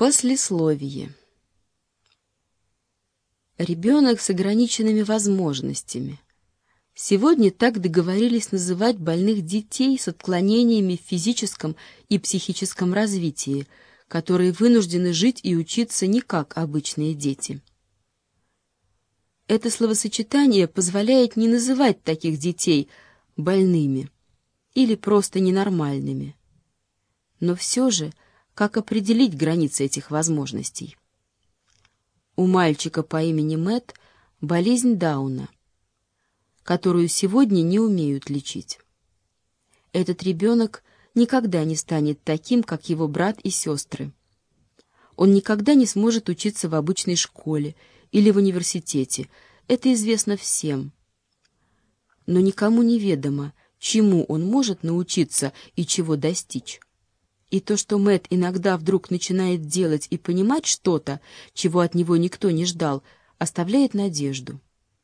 Послесловие. Ребенок с ограниченными возможностями. Сегодня так договорились называть больных детей с отклонениями в физическом и психическом развитии, которые вынуждены жить и учиться не как обычные дети. Это словосочетание позволяет не называть таких детей больными или просто ненормальными. Но все же, как определить границы этих возможностей? У мальчика по имени Мэтт болезнь Дауна, которую сегодня не умеют лечить. Этот ребенок никогда не станет таким, как его брат и сестры. Он никогда не сможет учиться в обычной школе или в университете, это известно всем. Но никому не ведомо, чему он может научиться и чего достичь. И то, что Мэтт иногда вдруг начинает делать и понимать что-то, чего от него никто не ждал, оставляет надежду.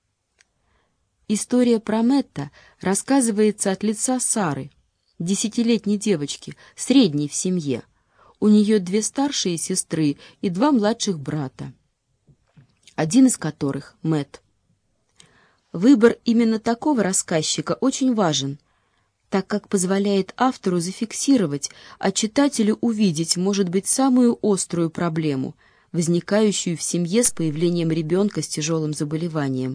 История про Мэтта рассказывается от лица Сары, 10-летней девочки, средней в семье. У нее 2 старшие сестры и 2 младших брата, один из которых — Мэтт. Выбор именно такого рассказчика очень важен, так как позволяет автору зафиксировать, а читателю увидеть, может быть, самую острую проблему, возникающую в семье с появлением ребенка с тяжелым заболеванием.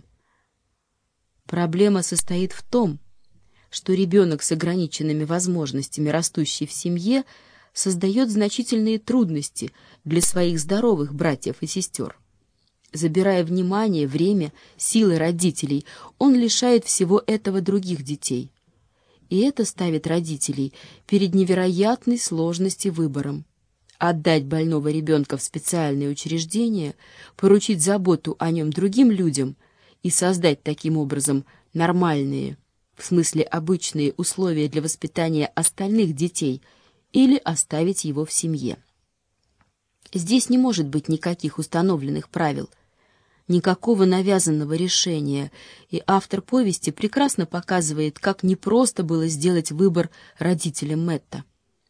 Проблема состоит в том, что ребенок с ограниченными возможностями, растущий в семье, создает значительные трудности для своих здоровых братьев и сестер. Забирая внимание, время, силы родителей, он лишает всего этого других детей. И это ставит родителей перед невероятной сложностью выбором: отдать больного ребенка в специальное учреждение, поручить заботу о нем другим людям и создать таким образом нормальные, в смысле обычные условия для воспитания остальных детей, или оставить его в семье. Здесь не может быть никаких установленных правил, никакого навязанного решения, и автор повести прекрасно показывает, как непросто было сделать выбор родителям Мэтта.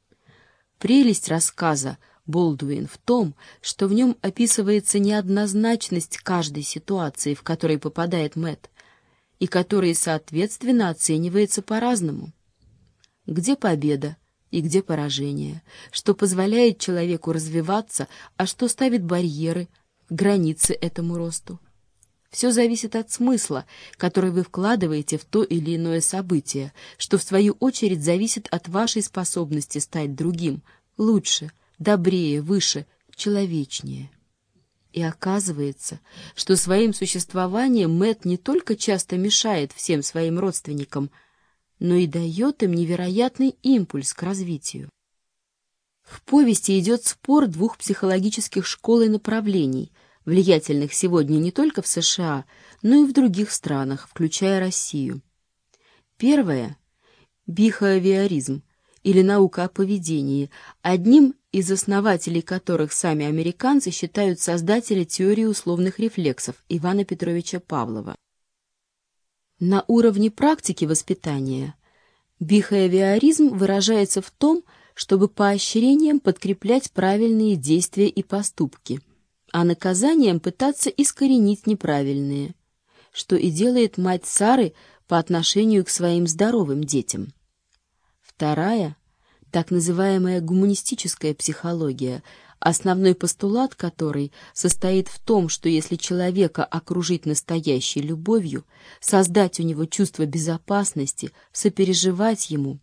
Прелесть рассказа «Болдуин» в том, что в нем описывается неоднозначность каждой ситуации, в которой попадает Мэтт, и которая, соответственно, оценивается по-разному. Где победа и где поражение, что позволяет человеку развиваться, а что ставит барьеры, границы этому росту. Все зависит от смысла, который вы вкладываете в то или иное событие, что в свою очередь зависит от вашей способности стать другим, лучше, добрее, выше, человечнее. И оказывается, что своим существованием Мэтт не только часто мешает всем своим родственникам, но и дает им невероятный импульс к развитию. В повести идет спор 2 психологических школ и направлений, влиятельных сегодня не только в США, но и в других странах, включая Россию. Первая — бихевиоризм, или наука о поведении, одним из основателей которых сами американцы считают создателя теории условных рефлексов Ивана Петровича Павлова. На уровне практики воспитания бихевиоризм выражается в том, чтобы поощрением подкреплять правильные действия и поступки, а наказанием пытаться искоренить неправильные, что и делает мать Сары по отношению к своим здоровым детям. Вторая, так называемая гуманистическая психология, основной постулат которой состоит в том, что если человека окружить настоящей любовью, создать у него чувство безопасности, сопереживать ему,